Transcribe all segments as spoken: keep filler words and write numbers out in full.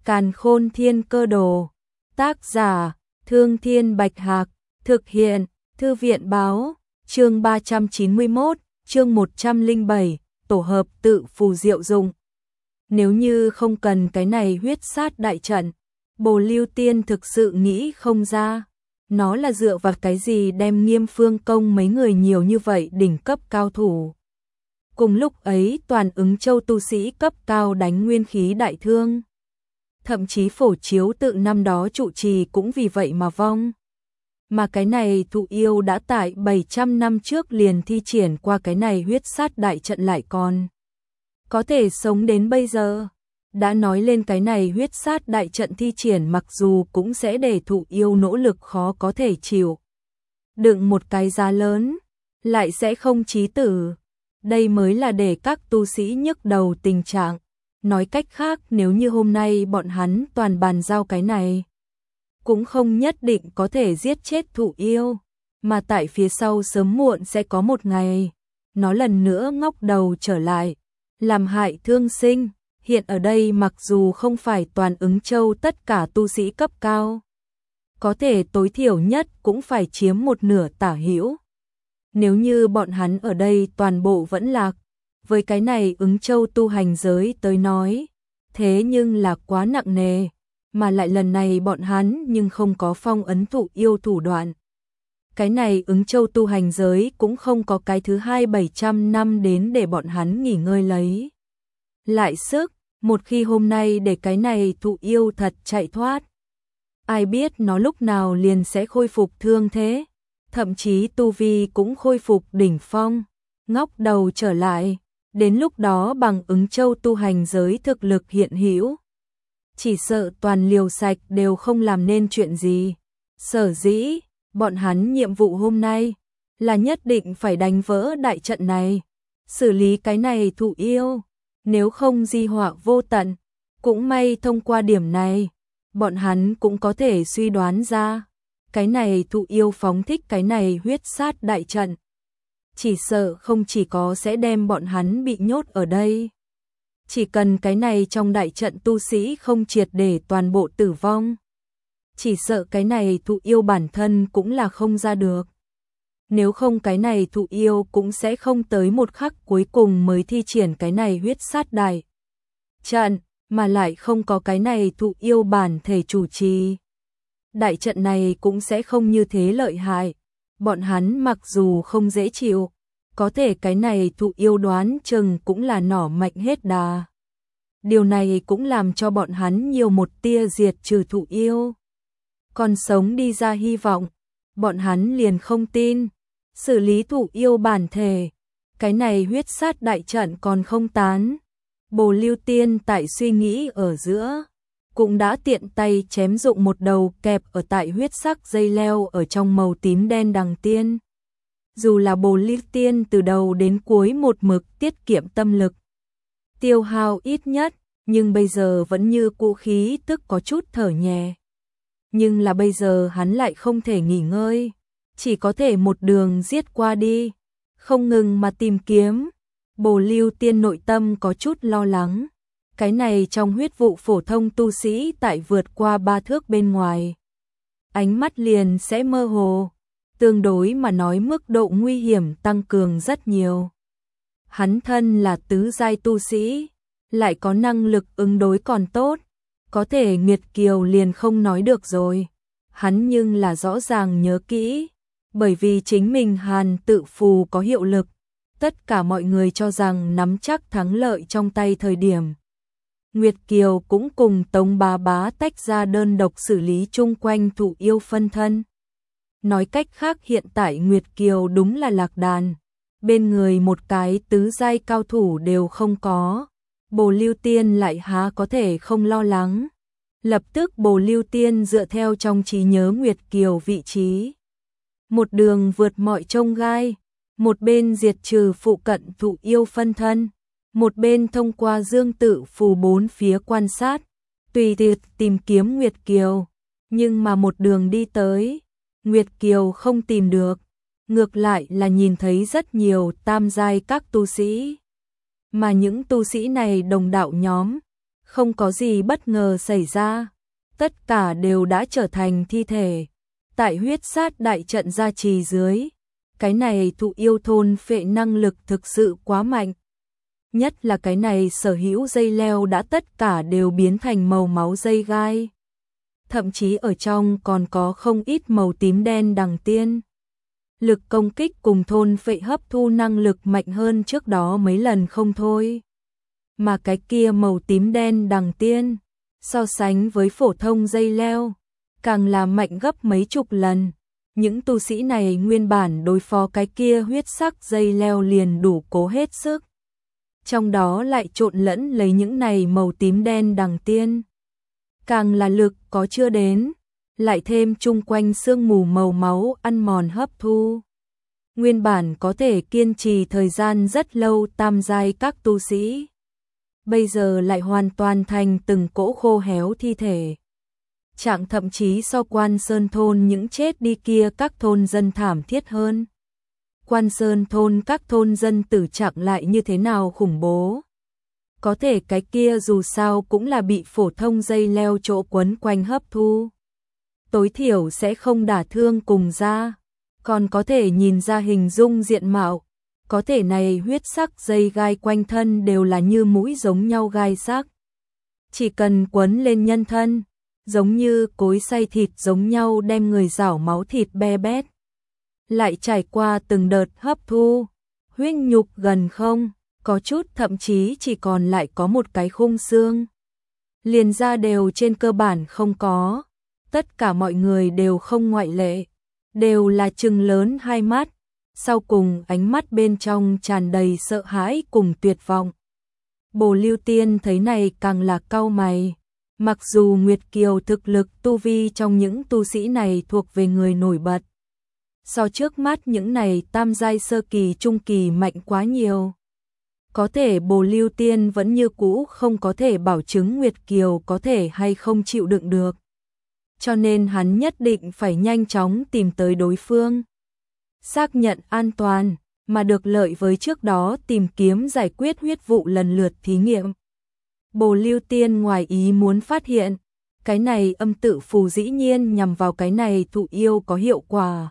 Càn Khôn Thiên Cơ Đồ. Tác giả: Thương Thiên Bạch Hạc. Thực hiện: Thư viện Báo. Chương ba trăm chín mươi mốt, chương một trăm lẻ bảy, tổ hợp tự phù diệu dụng. Nếu như không cần cái này huyết sát đại trận, Bồ Lưu Tiên thực sự nghĩ không ra. Nó là dựa vào cái gì đem Nghiêm Phương Công mấy người nhiều như vậy đỉnh cấp cao thủ. Cùng lúc ấy toàn ứng châu tu sĩ cấp cao đánh nguyên khí đại thương. Thậm chí Phổ Chiếu tự năm đó trụ trì cũng vì vậy mà vong. Mà cái này thụ yêu đã tại bảy trăm năm trước liền thi triển qua cái này huyết sát đại trận lại còn có thể sống đến bây giờ. Đã nói lên cái này huyết sát đại trận thi triển mặc dù cũng sẽ để thụ yêu nỗ lực khó có thể chịu đựng một cái giá lớn, lại sẽ không chí tử. Đây mới là để các tu sĩ nhức đầu tình trạng. Nói cách khác, nếu như hôm nay bọn hắn toàn bàn giao cái này, cũng không nhất định có thể giết chết thụ yêu, mà tại phía sau sớm muộn sẽ có một ngày, nó lần nữa ngóc đầu trở lại, làm hại thương sinh. Hiện ở đây mặc dù không phải toàn ứng châu tất cả tu sĩ cấp cao, có thể tối thiểu nhất cũng phải chiếm một nửa tả hữu. Nếu như bọn hắn ở đây toàn bộ vẫn lạc, với cái này ứng châu tu hành giới tới nói, thế nhưng là quá nặng nề, mà lại lần này bọn hắn nhưng không có phong ấn thụ yêu thủ đoạn. Cái này ứng châu tu hành giới cũng không có cái thứ hai bảy trăm năm đến để bọn hắn nghỉ ngơi lấy lại sức. Một khi hôm nay để cái này thụ yêu thật chạy thoát, ai biết nó lúc nào liền sẽ khôi phục thương thế, thậm chí tu vi cũng khôi phục đỉnh phong, ngóc đầu trở lại. Đến lúc đó bằng ứng châu tu hành giới thực lực hiện hữu, chỉ sợ toàn liều sạch đều không làm nên chuyện gì. Sở dĩ, bọn hắn nhiệm vụ hôm nay là nhất định phải đánh vỡ đại trận này, xử lý cái này thụ yêu, nếu không di họa vô tận. Cũng may thông qua điểm này, bọn hắn cũng có thể suy đoán ra, cái này thụ yêu phóng thích cái này huyết sát đại trận, chỉ sợ không chỉ có sẽ đem bọn hắn bị nhốt ở đây. Chỉ cần cái này trong đại trận tu sĩ không triệt để toàn bộ tử vong, chỉ sợ cái này thụ yêu bản thân cũng là không ra được. Nếu không cái này thụ yêu cũng sẽ không tới một khắc cuối cùng mới thi triển cái này huyết sát đại trận, mà lại không có cái này thụ yêu bản thể chủ trì, đại trận này cũng sẽ không như thế lợi hại. Bọn hắn mặc dù không dễ chịu, có thể cái này thụ yêu đoán chừng cũng là nỏ mạnh hết đà. Điều này cũng làm cho bọn hắn nhiều một tia diệt trừ thụ yêu, còn sống đi ra hy vọng. Bọn hắn liền không tin, xử lý thụ yêu bản thể, cái này huyết sát đại trận còn không tán. Bồ Lưu Tiên tại suy nghĩ ở giữa, cũng đã tiện tay chém dụng một đầu kẹp ở tại huyết sắc dây leo ở trong màu tím đen đằng tiên. Dù là Bồ Lưu Tiên từ đầu đến cuối một mực tiết kiệm tâm lực, tiêu hao ít nhất, nhưng bây giờ vẫn như cũ khí tức có chút thở nhẹ. Nhưng là bây giờ hắn lại không thể nghỉ ngơi, chỉ có thể một đường giết qua đi, không ngừng mà tìm kiếm. Bồ Lưu Tiên nội tâm có chút lo lắng. Cái này trong huyết vụ phổ thông tu sĩ tại vượt qua ba thước bên ngoài, ánh mắt liền sẽ mơ hồ, tương đối mà nói mức độ nguy hiểm tăng cường rất nhiều. Hắn thân là tứ giai tu sĩ, lại có năng lực ứng đối còn tốt, có thể Nguyệt Kiều liền không nói được rồi. Hắn nhưng là rõ ràng nhớ kỹ, bởi vì chính mình Hàn tự phù có hiệu lực, tất cả mọi người cho rằng nắm chắc thắng lợi trong tay thời điểm, Nguyệt Kiều cũng cùng Tống Bá Bá tách ra đơn độc xử lý chung quanh thụ yêu phân thân. Nói cách khác hiện tại Nguyệt Kiều đúng là lạc đàn, bên người một cái tứ giai cao thủ đều không có. Bồ Lưu Tiên lại há có thể không lo lắng. Lập tức Bồ Lưu Tiên dựa theo trong trí nhớ Nguyệt Kiều vị trí, một đường vượt mọi chông gai, một bên diệt trừ phụ cận thụ yêu phân thân, một bên thông qua dương tự phù bốn phía quan sát, tùy tiện tìm kiếm Nguyệt Kiều. Nhưng mà một đường đi tới, Nguyệt Kiều không tìm được, ngược lại là nhìn thấy rất nhiều tam giai các tu sĩ. Mà những tu sĩ này đồng đạo nhóm, Không có gì bất ngờ xảy ra, tất cả đều đã trở thành thi thể. Tại huyết sát đại trận gia trì dưới, cái này thụ yêu thôn phệ năng lực thực sự quá mạnh. Nhất là cái này sở hữu dây leo đã tất cả đều biến thành màu máu dây gai. Thậm chí ở trong còn có không ít màu tím đen đằng tiên. Lực công kích cùng thôn phệ hấp thu năng lực mạnh hơn trước đó mấy lần không thôi. Mà cái kia màu tím đen đằng tiên, so sánh với phổ thông dây leo, càng là mạnh gấp mấy chục lần. Những tu sĩ này nguyên bản đối phó cái kia huyết sắc dây leo liền đủ cố hết sức. Trong đó lại trộn lẫn lấy những này màu tím đen đằng tiên. Càng là lực có chưa đến, lại thêm chung quanh sương mù màu máu ăn mòn hấp thu. Nguyên bản có thể kiên trì thời gian rất lâu tam giai các tu sĩ. Bây giờ lại hoàn toàn thành từng cỗ khô héo thi thể. Trạng thậm chí so Quan Sơn thôn những chết đi kia các thôn dân thảm thiết hơn. Quan Sơn thôn các thôn dân tử trạng lại như thế nào khủng bố. Có thể cái kia dù sao cũng là bị phổ thông dây leo chỗ quấn quanh hấp thu. Tối thiểu sẽ không đả thương cùng da, còn có thể nhìn ra hình dung diện mạo. Có thể này huyết sắc dây gai quanh thân đều là như mũi giống nhau gai sắc. Chỉ cần quấn lên nhân thân, giống như cối xay thịt giống nhau đem người rảo máu thịt be bét. Lại trải qua từng đợt hấp thu, huyết nhục gần không, có chút thậm chí chỉ còn lại có một cái khung xương. Liền da đều trên cơ bản không có, tất cả mọi người đều không ngoại lệ, đều là trừng lớn hai mắt, sau cùng ánh mắt bên trong tràn đầy sợ hãi cùng tuyệt vọng. Bồ Lưu Tiên thấy này càng là cau mày, mặc dù Nguyệt Kiều thực lực tu vi trong những tu sĩ này thuộc về người nổi bật. So trước mắt những này tam giai sơ kỳ trung kỳ mạnh quá nhiều. Có thể Bồ Lưu Tiên vẫn như cũ không có thể bảo chứng Nguyệt Kiều có thể hay không chịu đựng được. Cho nên hắn nhất định phải nhanh chóng tìm tới đối phương. Xác nhận an toàn, mà được lợi với trước đó tìm kiếm giải quyết huyết vụ lần lượt thí nghiệm. Bồ Lưu Tiên ngoài ý muốn phát hiện, cái này âm tự phù dĩ nhiên nhằm vào cái này thụ yêu có hiệu quả.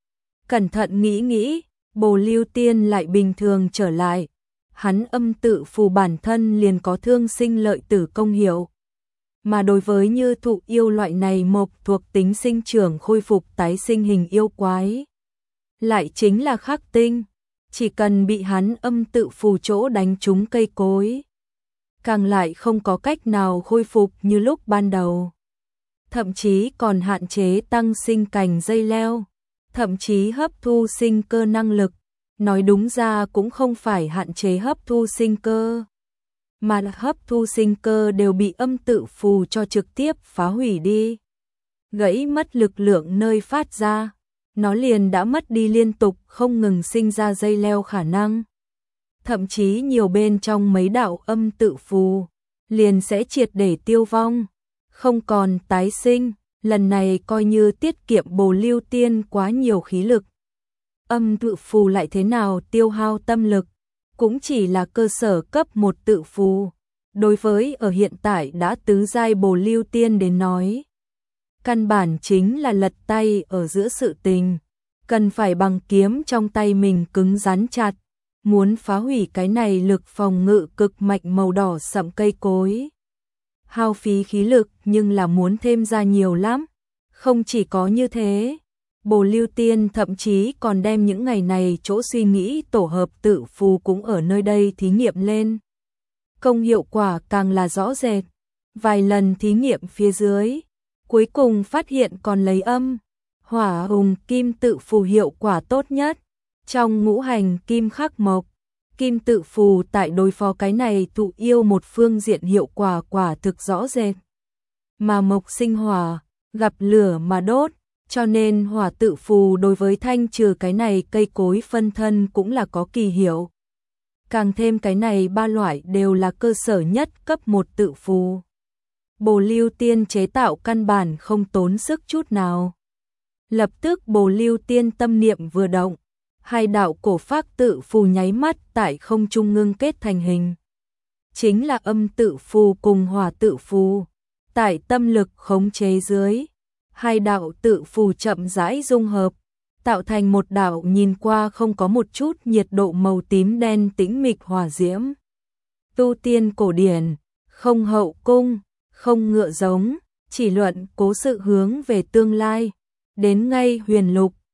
Cẩn thận nghĩ nghĩ, Bồ Lưu Tiên lại bình thường trở lại. Hắn âm tự phù bản thân liền có thương sinh lợi tử công hiệu. Mà đối với như thụ yêu loại này mộc thuộc tính sinh trưởng khôi phục tái sinh hình yêu quái. Lại chính là khắc tinh, chỉ cần bị hắn âm tự phù chỗ đánh trúng cây cối. Càng lại không có cách nào khôi phục như lúc ban đầu. Thậm chí còn hạn chế tăng sinh cành dây leo, thậm chí hấp thu sinh cơ năng lực. Nói đúng ra cũng không phải hạn chế hấp thu sinh cơ, mà là hấp thu sinh cơ đều bị âm tự phù cho trực tiếp phá hủy đi. Gãy mất lực lượng nơi phát ra, nó liền đã mất đi liên tục không ngừng sinh ra dây leo khả năng. Thậm chí nhiều bên trong mấy đạo âm tự phù, liền sẽ triệt để tiêu vong, không còn tái sinh, lần này coi như tiết kiệm Bồ Lưu Tiên quá nhiều khí lực. Âm tự phù lại thế nào tiêu hao tâm lực, cũng chỉ là cơ sở cấp một tự phù. Đối với ở hiện tại đã tứ giai Bồ Lưu Tiên đến nói, căn bản chính là lật tay ở giữa sự tình, cần phải bằng kiếm trong tay mình cứng rắn chặt, muốn phá hủy cái này lực phòng ngự cực mạnh màu đỏ sẫm cây cối. Hao phí khí lực nhưng là muốn thêm ra nhiều lắm, không chỉ có như thế. Bồ Lưu Tiên thậm chí còn đem những ngày này chỗ suy nghĩ tổ hợp tự phù cũng ở nơi đây thí nghiệm lên. Công hiệu quả càng là rõ rệt. Vài lần thí nghiệm phía dưới, cuối cùng phát hiện còn lấy âm, hỏa hùng kim tự phù hiệu quả tốt nhất. Trong ngũ hành kim khắc mộc, kim tự phù tại đối phó cái này thụ yêu một phương diện hiệu quả quả thực rõ rệt. Mà mộc sinh hỏa, gặp lửa mà đốt. Cho nên hỏa tự phù đối với thanh trừ cái này cây cối phân thân cũng là có kỳ hiệu. Càng thêm cái này ba loại đều là cơ sở nhất cấp một tự phù. Bồ Lưu Tiên chế tạo căn bản không tốn sức chút nào. Lập tức Bồ Lưu Tiên tâm niệm vừa động, hai đạo cổ phác tự phù nháy mắt tại không trung ngưng kết thành hình. chính là âm tự phù cùng hỏa tự phù. Tại tâm lực khống chế dưới, hai đạo tự phù chậm rãi dung hợp, tạo thành một đạo nhìn qua không có một chút nhiệt độ màu tím đen tĩnh mịch hỏa diễm. Tu tiên cổ điển, không hậu cung, không ngựa giống, chỉ luận cố sự hướng về tương lai. Đến ngay huyền lục,